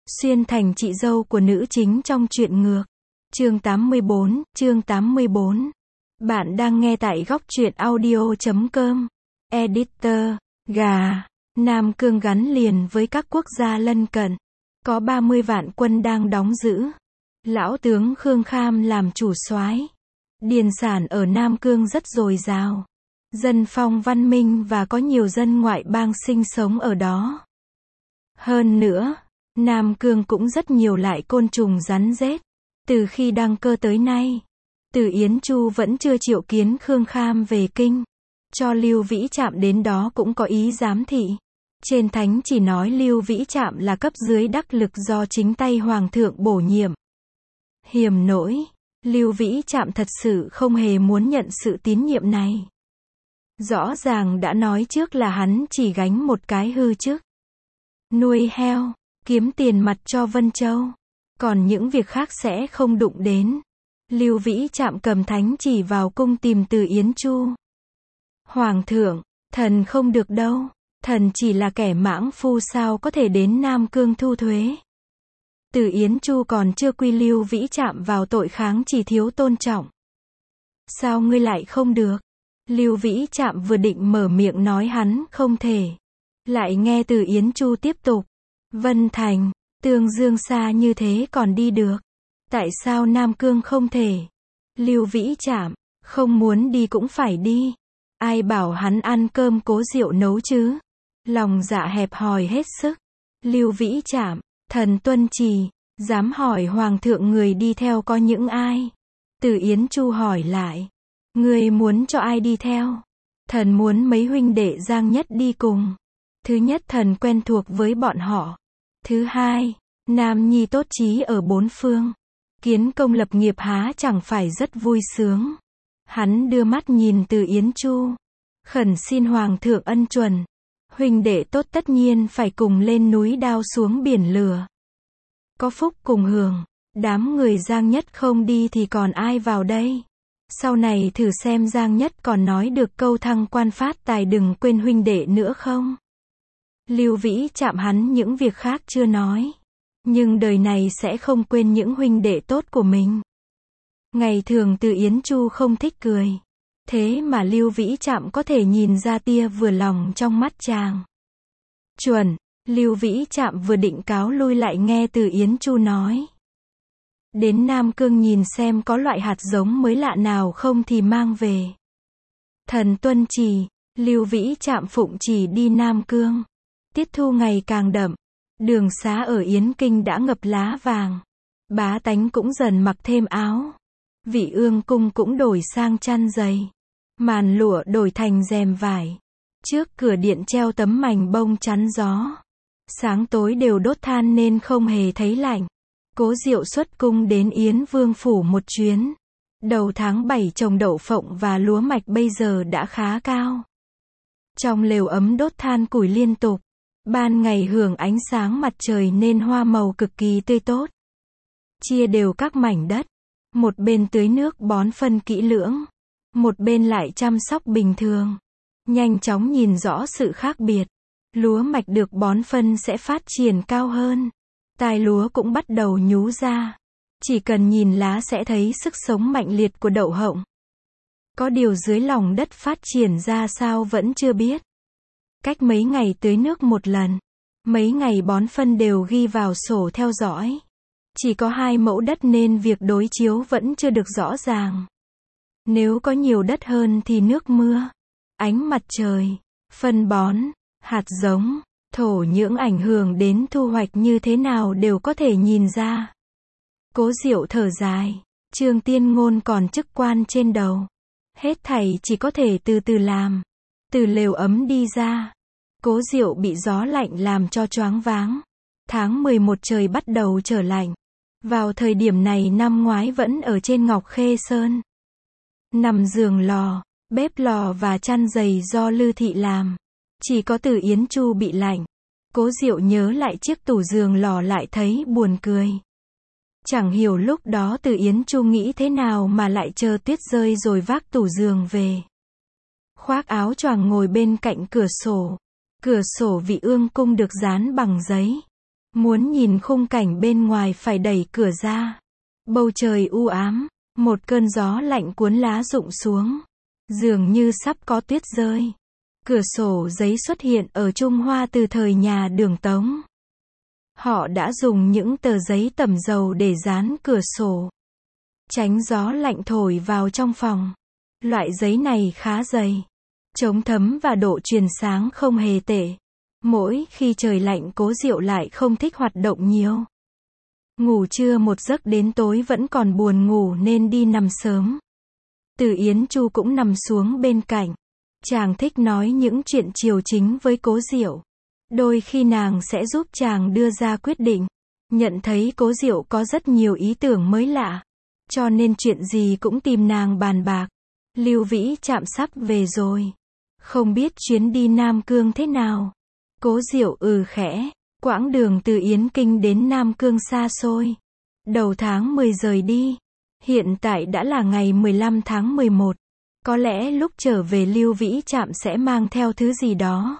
Xuyên thành chị dâu của nữ chính trong truyện ngược. Chương 84. Bạn đang nghe tại góc truyện audio.com. Editor, gà. Nam Cương gắn liền với các quốc gia lân cận. Có 30 vạn quân đang đóng giữ. Lão tướng Khương Kham làm chủ soái. Điền sản ở Nam Cương rất dồi dào. Dân phong văn minh và có nhiều dân ngoại bang sinh sống ở đó. Hơn nữa, Nam Cương cũng rất nhiều loại côn trùng rắn rết. Từ khi đăng cơ tới nay, Từ Yến Chu vẫn chưa triệu kiến Khương Kham về kinh. Cho Lưu Vĩ Trạm đến đó cũng có ý giám thị. Trên thánh chỉ nói Lưu Vĩ Trạm là cấp dưới đắc lực do chính tay Hoàng thượng bổ nhiệm. Hiềm nỗi, Lưu Vĩ Trạm thật sự không hề muốn nhận sự tín nhiệm này. Rõ ràng đã nói trước là hắn chỉ gánh một cái hư chức. Nuôi heo, kiếm tiền mặt cho Vân Châu. Còn những việc khác sẽ không đụng đến. Lưu Vĩ Trạm cầm thánh chỉ vào cung tìm Từ Yến Chu. Hoàng thượng, thần không được đâu. Thần chỉ là kẻ mãng phu sao có thể đến Nam Cương thu thuế. Từ Yến Chu còn chưa quy Lưu Vĩ Trạm vào tội kháng chỉ thiếu tôn trọng. Sao ngươi lại không được? Lưu Vĩ Trạm vừa định mở miệng nói hắn không thể. Lại nghe Từ Yến Chu tiếp tục. Vân Thành, Tương Dương xa như thế còn đi được. Tại sao Nam Cương không thể? Lưu Vĩ Trạm, không muốn đi cũng phải đi. Ai bảo hắn ăn cơm Cố Diệu nấu chứ? Lòng dạ hẹp hòi hết sức. Lưu Vĩ Trạm, thần tuân chỉ, dám hỏi Hoàng thượng người đi theo có những ai? Từ Yến Chu hỏi lại. Người muốn cho ai đi theo? Thần muốn mấy huynh đệ Giang Nhất đi cùng. Thứ nhất thần quen thuộc với bọn họ. Thứ hai, nam nhi tốt chí ở bốn phương. Kiến công lập nghiệp há chẳng phải rất vui sướng. Hắn đưa mắt nhìn Từ Yến Chu. Khẩn xin Hoàng thượng ân chuẩn. Huynh đệ tốt tất nhiên phải cùng lên núi đao xuống biển lửa. Có phúc cùng hưởng. Đám người Giang Nhất không đi thì còn ai vào đây? Sau này thử xem Giang Nhất còn nói được câu thăng quan phát tài đừng quên huynh đệ nữa không? Lưu Vĩ Trạm hắn những việc khác chưa nói. Nhưng đời này sẽ không quên những huynh đệ tốt của mình. Ngày thường Từ Yến Chu không thích cười. Thế mà Lưu Vĩ Trạm có thể nhìn ra tia vừa lòng trong mắt chàng. Chuẩn, Lưu Vĩ Trạm vừa định cáo lui lại nghe Từ Yến Chu nói. Đến Nam Cương nhìn xem có loại hạt giống mới lạ nào không thì mang về. Thần tuân chỉ, Lưu Vĩ Trạm phụng chỉ đi Nam Cương. Tiết thu ngày càng đậm. Đường xá ở Yến Kinh đã ngập lá vàng. Bá tánh cũng dần mặc thêm áo. Vị ương cung cũng đổi sang chăn dày. Màn lụa đổi thành rèm vải. Trước cửa điện treo tấm mành bông chắn gió. Sáng tối đều đốt than nên không hề thấy lạnh. Cố Diệu xuất cung đến Yến Vương phủ một chuyến. Đầu tháng 7 trồng đậu phộng và lúa mạch bây giờ đã khá cao. Trong lều ấm đốt than củi liên tục. Ban ngày hưởng ánh sáng mặt trời nên hoa màu cực kỳ tươi tốt. Chia đều các mảnh đất. Một bên tưới nước bón phân kỹ lưỡng. Một bên lại chăm sóc bình thường. Nhanh chóng nhìn rõ sự khác biệt. Lúa mạch được bón phân sẽ phát triển cao hơn. Tai lúa cũng bắt đầu nhú ra. Chỉ cần nhìn lá sẽ thấy sức sống mạnh liệt của đậu hộng. Có điều dưới lòng đất phát triển ra sao vẫn chưa biết. Cách mấy ngày tưới nước một lần. Mấy ngày bón phân đều ghi vào sổ theo dõi. Chỉ có 2 mẫu đất nên việc đối chiếu vẫn chưa được rõ ràng. Nếu có nhiều đất hơn thì nước mưa, ánh mặt trời, phân bón, hạt giống, thổ nhưỡng ảnh hưởng đến thu hoạch như thế nào đều có thể nhìn ra. Cố Diệu thở dài. Trương Tiên Ngôn còn chức quan trên đầu. Hết thảy chỉ có thể từ từ làm. Từ lều ấm đi ra. Cố Diệu bị gió lạnh làm cho choáng váng. Tháng 11 trời bắt đầu trở lạnh. Vào thời điểm này năm ngoái vẫn ở trên Ngọc Khê Sơn. Nằm giường lò, bếp lò và chăn dày do Lư Thị làm. Chỉ có Từ Yến Chu bị lạnh. Cố Diệu nhớ lại chiếc tủ giường lò lại thấy buồn cười. Chẳng hiểu lúc đó Từ Yến Chu nghĩ thế nào mà lại chờ tuyết rơi rồi vác tủ giường về. Khoác áo choàng ngồi bên cạnh cửa sổ. Cửa sổ vị ương cung được dán bằng giấy. Muốn nhìn khung cảnh bên ngoài phải đẩy cửa ra. Bầu trời u ám, một cơn gió lạnh cuốn lá rụng xuống. Dường như sắp có tuyết rơi. Cửa sổ giấy xuất hiện ở Trung Hoa từ thời nhà Đường Tống. Họ đã dùng những tờ giấy tẩm dầu để dán cửa sổ, tránh gió lạnh thổi vào trong phòng. Loại giấy này khá dày, chống thấm và độ truyền sáng không hề tệ. Mỗi khi trời lạnh Cố Diệu lại không thích hoạt động nhiều. Ngủ trưa một giấc đến tối vẫn còn buồn ngủ nên đi nằm sớm. Từ Yến Chu cũng nằm xuống bên cạnh. Chàng thích nói những chuyện chiều chính với Cố Diệu. Đôi khi nàng sẽ giúp chàng đưa ra quyết định. Nhận thấy Cố Diệu có rất nhiều ý tưởng mới lạ, cho nên chuyện gì cũng tìm nàng bàn bạc. Lưu Vĩ Trạm sắp về rồi. Không biết chuyến đi Nam Cương thế nào. Cố Diệu khẽ. Quãng đường từ Yến Kinh đến Nam Cương xa xôi. Đầu tháng 10 rời đi. Hiện tại đã là ngày 15 tháng 11. Có lẽ lúc trở về Lưu Vĩ Trạm sẽ mang theo thứ gì đó.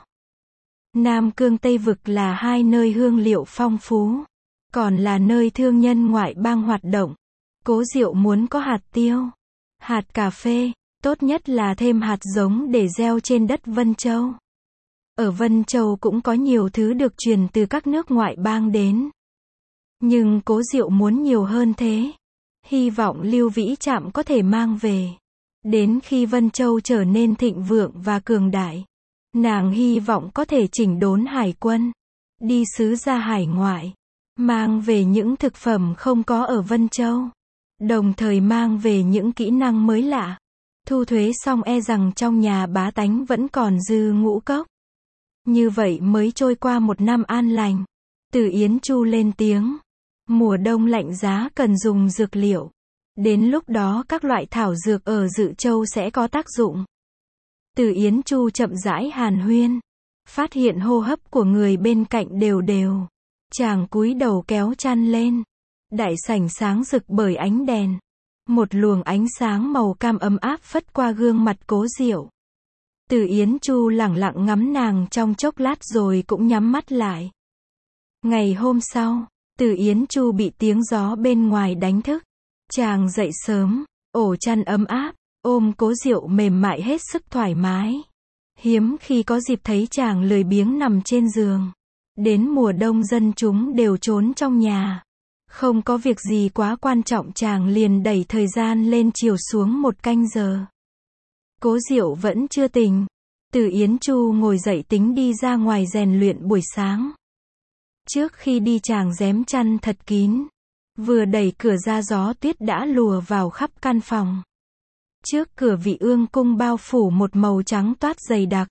Nam Cương Tây Vực là hai nơi hương liệu phong phú, còn là nơi thương nhân ngoại bang hoạt động. Cố Diệu muốn có hạt tiêu, hạt cà phê, tốt nhất là thêm hạt giống để gieo trên đất Vân Châu. Ở Vân Châu cũng có nhiều thứ được truyền từ các nước ngoại bang đến. Nhưng Cố Diệu muốn nhiều hơn thế. Hy vọng Lưu Vĩ Trạm có thể mang về. Đến khi Vân Châu trở nên thịnh vượng và cường đại, nàng hy vọng có thể chỉnh đốn hải quân, đi sứ ra hải ngoại, mang về những thực phẩm không có ở Vân Châu, đồng thời mang về những kỹ năng mới lạ. Thu thuế xong e rằng trong nhà bá tánh vẫn còn dư ngũ cốc. Như vậy mới trôi qua một năm an lành. Từ Yến Chu lên tiếng. Mùa đông lạnh giá cần dùng dược liệu. Đến lúc đó các loại thảo dược ở Dự Châu sẽ có tác dụng. Từ Yến Chu chậm rãi hàn huyên. Phát hiện hô hấp của người bên cạnh đều đều. Chàng cúi đầu kéo chăn lên. Đại sảnh sáng rực bởi ánh đèn. Một luồng ánh sáng màu cam ấm áp phất qua gương mặt Cố Diệu. Từ Yến Chu lẳng lặng ngắm nàng trong chốc lát rồi cũng nhắm mắt lại. Ngày hôm sau, Từ Yến Chu bị tiếng gió bên ngoài đánh thức. Chàng dậy sớm, ổ chăn ấm áp, ôm Cố Diệu mềm mại hết sức thoải mái. Hiếm khi có dịp thấy chàng lười biếng nằm trên giường. Đến mùa đông dân chúng đều trốn trong nhà. Không có việc gì quá quan trọng chàng liền đẩy thời gian lên chiều xuống 1 canh giờ. Cố Diệu vẫn chưa tỉnh. Từ Yến Chu ngồi dậy tính đi ra ngoài rèn luyện buổi sáng. Trước khi đi chàng rém chăn thật kín. Vừa đẩy cửa ra gió tuyết đã lùa vào khắp căn phòng. Trước cửa Vị Ương cung bao phủ một màu trắng toát dày đặc.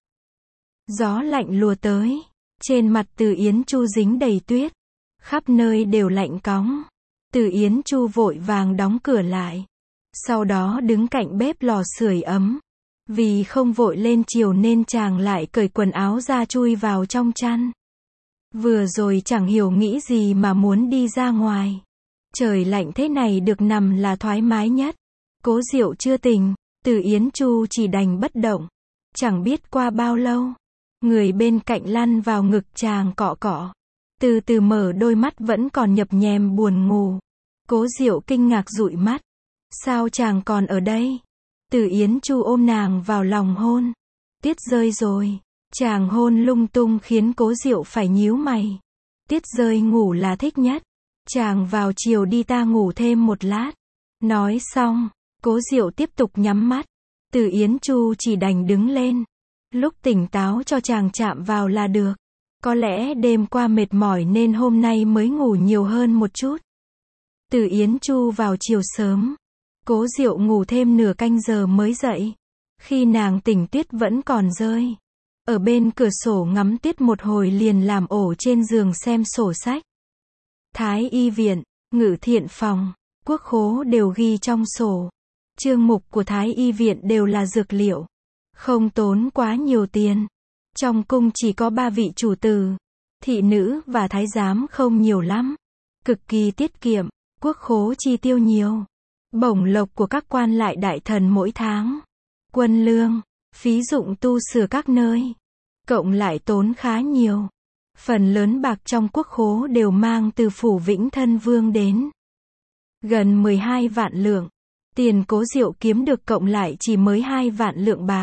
Gió lạnh lùa tới. Trên mặt Từ Yến Chu dính đầy tuyết. Khắp nơi đều lạnh cóng. Từ Yến Chu vội vàng đóng cửa lại. Sau đó đứng cạnh bếp lò sưởi ấm. Vì không vội lên chiều nên chàng lại cởi quần áo ra chui vào trong chăn. Vừa rồi chẳng hiểu nghĩ gì mà muốn đi ra ngoài. Trời lạnh thế này được nằm là thoải mái nhất. Cố Diệu chưa tỉnh. Từ Yến Chu chỉ đành bất động. Chẳng biết qua bao lâu. Người bên cạnh lăn vào ngực chàng cọ cọ. Từ từ mở đôi mắt vẫn còn nhập nhèm buồn ngủ. Cố Diệu kinh ngạc dụi mắt. Sao chàng còn ở đây? Từ Yến Chu ôm nàng vào lòng hôn. Tuyết rơi rồi. Chàng hôn lung tung khiến Cố Diệu phải nhíu mày. Tuyết rơi ngủ là thích nhất. Chàng vào chiều đi ta ngủ thêm một lát. Nói xong, Cố Diệu tiếp tục nhắm mắt. Từ Yến Chu chỉ đành đứng lên. Lúc tỉnh táo cho chàng chạm vào là được. Có lẽ đêm qua mệt mỏi nên hôm nay mới ngủ nhiều hơn một chút. Từ Yến Chu vào chiều sớm. Cố Diệu ngủ thêm nửa canh giờ mới dậy. Khi nàng tỉnh tuyết vẫn còn rơi. Ở bên cửa sổ ngắm tuyết một hồi liền làm ổ trên giường xem sổ sách. Thái y viện, ngự thiện phòng, quốc khố đều ghi trong sổ. Chương mục của Thái y viện đều là dược liệu. Không tốn quá nhiều tiền. Trong cung chỉ có 3 vị chủ tử, thị nữ và thái giám không nhiều lắm. Cực kỳ tiết kiệm, quốc khố chi tiêu nhiều. Bổng lộc của các quan lại đại thần mỗi tháng. Quân lương, phí dụng tu sửa các nơi. Cộng lại tốn khá nhiều. Phần lớn bạc trong quốc khố đều mang từ phủ Vĩnh Thân Vương đến. Gần 12 vạn lượng. Tiền Cố Diệu kiếm được cộng lại chỉ mới 2 vạn lượng bạc.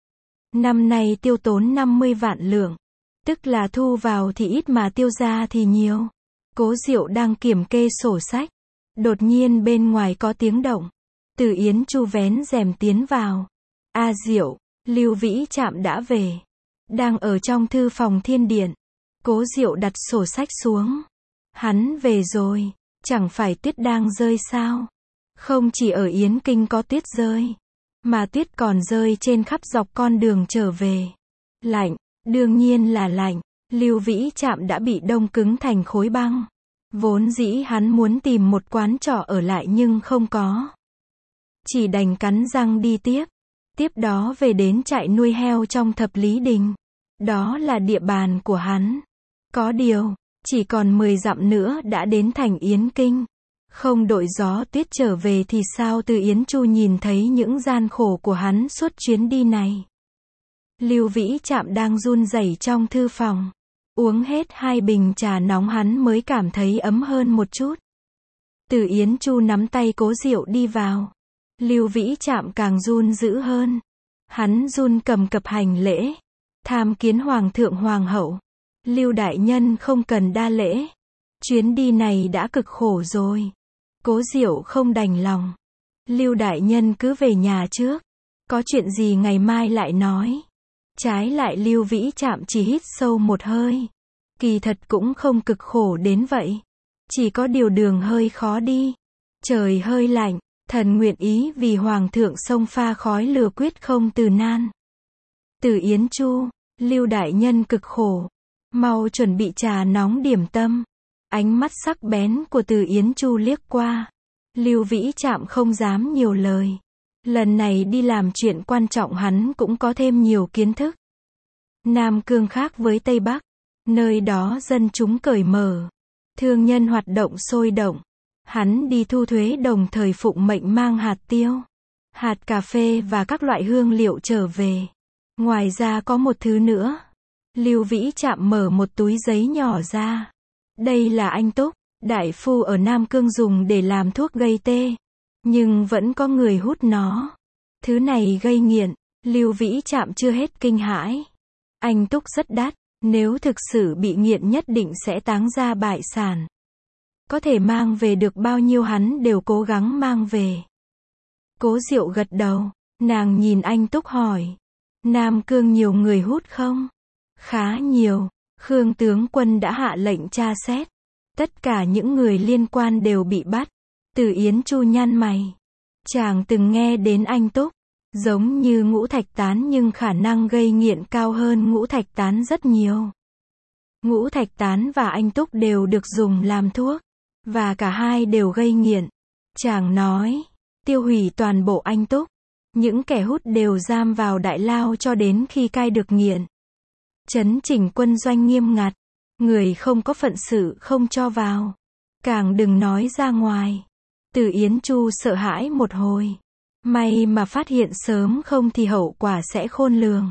Năm nay tiêu tốn 50 vạn lượng. Tức là thu vào thì ít mà tiêu ra thì nhiều. Cố Diệu đang kiểm kê sổ sách. Đột nhiên bên ngoài có tiếng động. Từ Yến Chu vén rèm tiến vào. A Diệu, Lưu Vĩ Trạm đã về. Đang ở trong thư phòng thiên điện. Cố Diệu đặt sổ sách xuống. Hắn về rồi. Chẳng phải tuyết đang rơi sao? Không chỉ ở Yến Kinh có tuyết rơi, mà tuyết còn rơi trên khắp dọc con đường trở về. Lạnh, đương nhiên là lạnh. Lưu Vĩ Trạm đã bị đông cứng thành khối băng. Vốn dĩ hắn muốn tìm một quán trọ ở lại nhưng không có. Chỉ đành cắn răng đi tiếp. Tiếp đó về đến trại nuôi heo trong Thập Lý Đình. Đó là địa bàn của hắn. Có điều, chỉ còn 10 dặm nữa đã đến thành Yến Kinh. Không đội gió tuyết trở về thì sao? Từ Yến Chu nhìn thấy những gian khổ của hắn suốt chuyến đi này. Lưu Vĩ Trạm đang run rẩy trong thư phòng. Uống hết 2 bình trà nóng hắn mới cảm thấy ấm hơn một chút. Từ Yến Chu nắm tay Cố Diệu đi vào. Lưu Vĩ Trạm càng run dữ hơn. Hắn run cầm cập hành lễ. Tham kiến Hoàng thượng Hoàng hậu. Lưu đại nhân không cần đa lễ. Chuyến đi này đã cực khổ rồi. Cố Diệu không đành lòng. Lưu đại nhân cứ về nhà trước. Có chuyện gì ngày mai lại nói. Trái lại Lưu Vĩ Trạm chỉ hít sâu một hơi. Kỳ thật cũng không cực khổ đến vậy. Chỉ có điều đường hơi khó đi. Trời hơi lạnh. Thần nguyện ý vì Hoàng thượng xông pha khói lửa quyết không từ nan. Từ Yến Chu, Lưu đại nhân cực khổ. Mau chuẩn bị trà nóng điểm tâm. Ánh mắt sắc bén của Từ Yến Chu liếc qua. Lưu Vĩ Trạm không dám nhiều lời. Lần này đi làm chuyện quan trọng hắn cũng có thêm nhiều kiến thức. Nam Cương khác với Tây Bắc. Nơi đó dân chúng cởi mở. Thương nhân hoạt động sôi động. Hắn đi thu thuế đồng thời phụng mệnh mang hạt tiêu, hạt cà phê và các loại hương liệu trở về. Ngoài ra có một thứ nữa. Lưu Vĩ Trạm mở một túi giấy nhỏ ra. Đây là anh Túc, đại phu ở Nam Cương dùng để làm thuốc gây tê. Nhưng vẫn có người hút nó. Thứ này gây nghiện. Lưu Vĩ Trạm chưa hết kinh hãi. Anh Túc rất đắt. Nếu thực sự bị nghiện nhất định sẽ táng ra bại sản. Có thể mang về được bao nhiêu hắn đều cố gắng mang về. Cố Diệu gật đầu. Nàng nhìn anh Túc hỏi. Nam Cương nhiều người hút không? Khá nhiều. Khương tướng quân đã hạ lệnh tra xét. Tất cả những người liên quan đều bị bắt. Từ Yến Chu nhăn mày. Chàng từng nghe đến anh Túc. Giống như ngũ thạch tán nhưng khả năng gây nghiện cao hơn ngũ thạch tán rất nhiều. Ngũ thạch tán và anh Túc đều được dùng làm thuốc. Và cả hai đều gây nghiện. Chàng nói. Tiêu hủy toàn bộ anh Túc. Những kẻ hút đều giam vào đại lao cho đến khi cai được nghiện. Chấn chỉnh quân doanh nghiêm ngặt. Người không có phận sự không cho vào. Càng đừng nói ra ngoài. Từ Yến Chu sợ hãi một hồi. May mà phát hiện sớm không thì hậu quả sẽ khôn lường.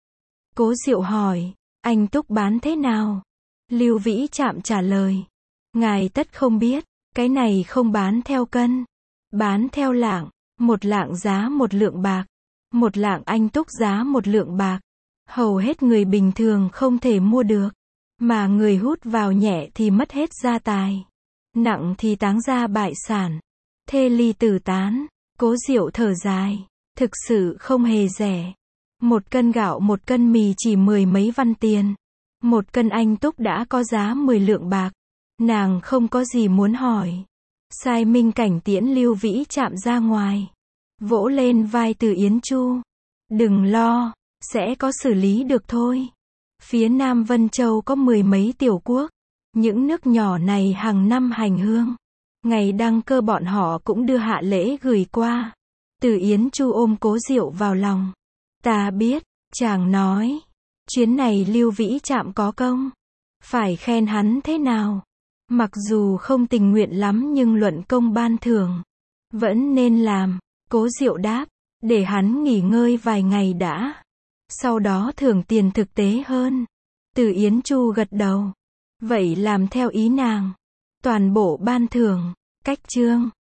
Cố Diệu hỏi. Anh Túc bán thế nào? Lưu Vĩ Trạm trả lời. Ngài tất không biết. Cái này không bán theo cân. Bán theo lạng. 1 lạng giá 1 lượng bạc. 1 lạng anh Túc giá 1 lượng bạc. Hầu hết người bình thường không thể mua được. Mà người hút vào nhẹ thì mất hết gia tài. Nặng thì táng ra bại sản. Thê ly tử tán. Cố Diệu thở dài. Thực sự không hề rẻ. 1 cân gạo 1 cân mì chỉ 10 mấy văn tiền. 1 cân anh Túc đã có giá 10 lượng bạc. Nàng không có gì muốn hỏi. Sai Minh Cảnh tiễn Lưu Vĩ Trạm ra ngoài. Vỗ lên vai Từ Yến Chu. Đừng lo. Sẽ có xử lý được thôi. Phía Nam Vân Châu có 10 mấy tiểu quốc. Những nước nhỏ này hàng năm hành hương. Ngày đăng cơ bọn họ cũng đưa hạ lễ gửi qua. Từ Yến Chu ôm Cố Diệu vào lòng. Ta biết. Chàng nói. Chuyến này Lưu Vĩ Trạm có công. Phải khen hắn thế nào? Mặc dù không tình nguyện lắm nhưng luận công ban thưởng. Vẫn nên làm. Cố Diệu đáp. Để hắn nghỉ ngơi vài ngày đã. Sau đó thưởng tiền thực tế hơn. Từ Yến Chu gật đầu. Vậy làm theo ý nàng. Toàn bộ ban thưởng. Cách chương.